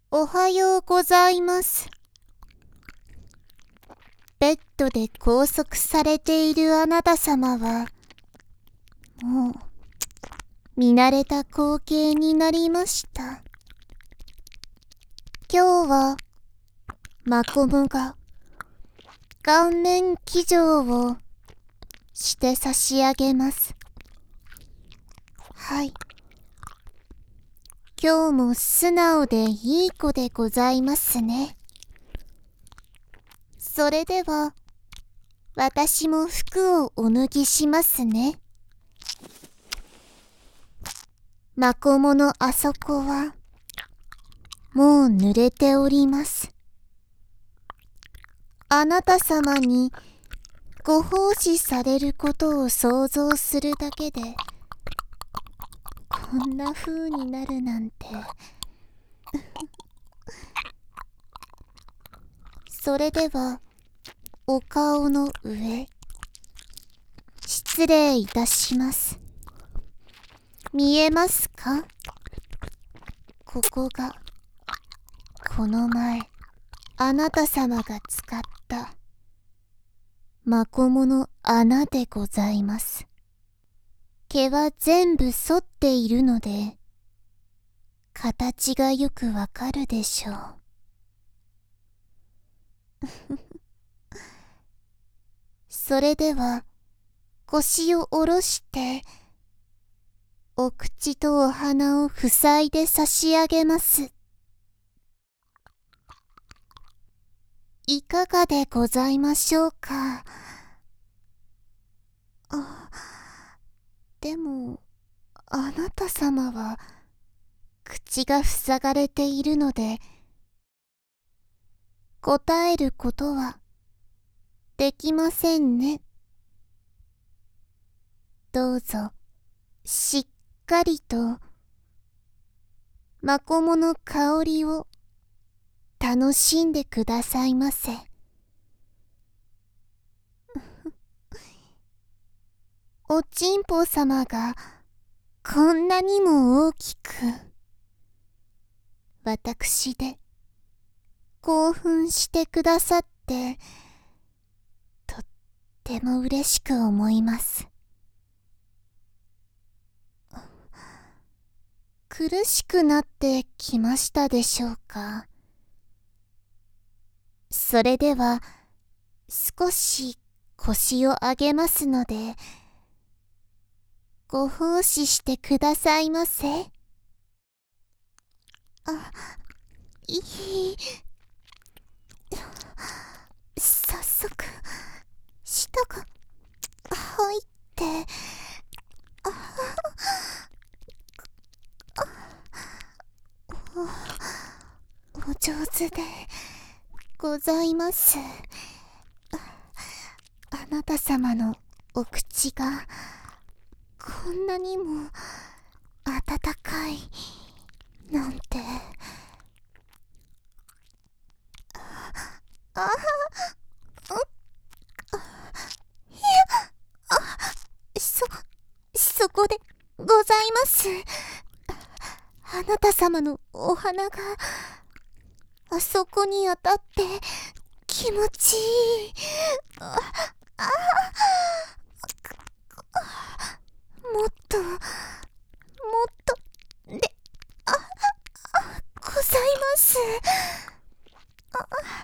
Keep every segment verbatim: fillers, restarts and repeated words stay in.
おはようございます。ベッドで拘束されているあなた様は、もう、見慣れた光景になりました。今日は、マコムが、顔面騎乗をして差し上げます。はい。今日も素直でいい子でございますね。それでは、私も服をお脱ぎしますね。マコモのあそこは、もう濡れております。あなた様にご奉仕されることを想像するだけで、こんな風になるなんて。それでは、お顔の上、失礼いたします。見えますか？ここが、この前、あなた様が使った、マコモの穴でございます。毛は全部剃っているので、形がよくわかるでしょう。それでは、腰を下ろして、お口とお鼻を塞いで差し上げます。いかがでございましょうか。あ、でも、あなた様は、口が塞がれているので、答えることは、できませんね。どうぞ、しっかりと、マコモの香りを楽しんでくださいませ。おちんぽ様がこんなにも大きく、私で興奮してくださって、とっても嬉しく思います。苦しくなってきましたでしょうか。それでは、少し腰を上げますので、ご奉仕してくださいませ。あ、いい。早速、舌が入って、あお、お上手でございます。あなた様のお口がこんなにも温かいなんて。あ、あ、いや、あ、そ、そこでございます。あなた様のお花があそこに当たって気持ちいい。あ、あ、もっと、もっと、で、あ、あ、ございます。あ、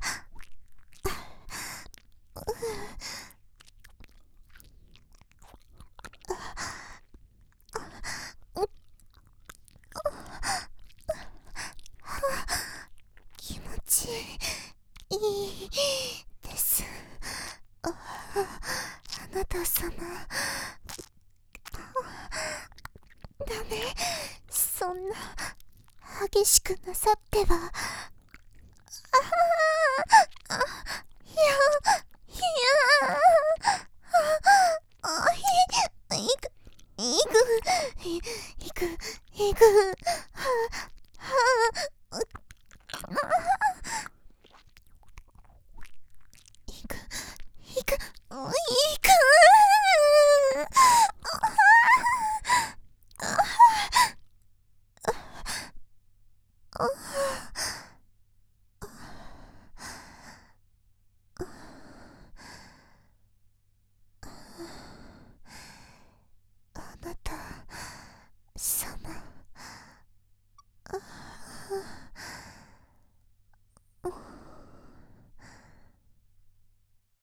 気持ちいいです。あ、あなた様。ダメ、そんな激しくなさっては。ああ、あ、いや、いや、あ、あ、い、いく、いく、い、いく、いく、は、は、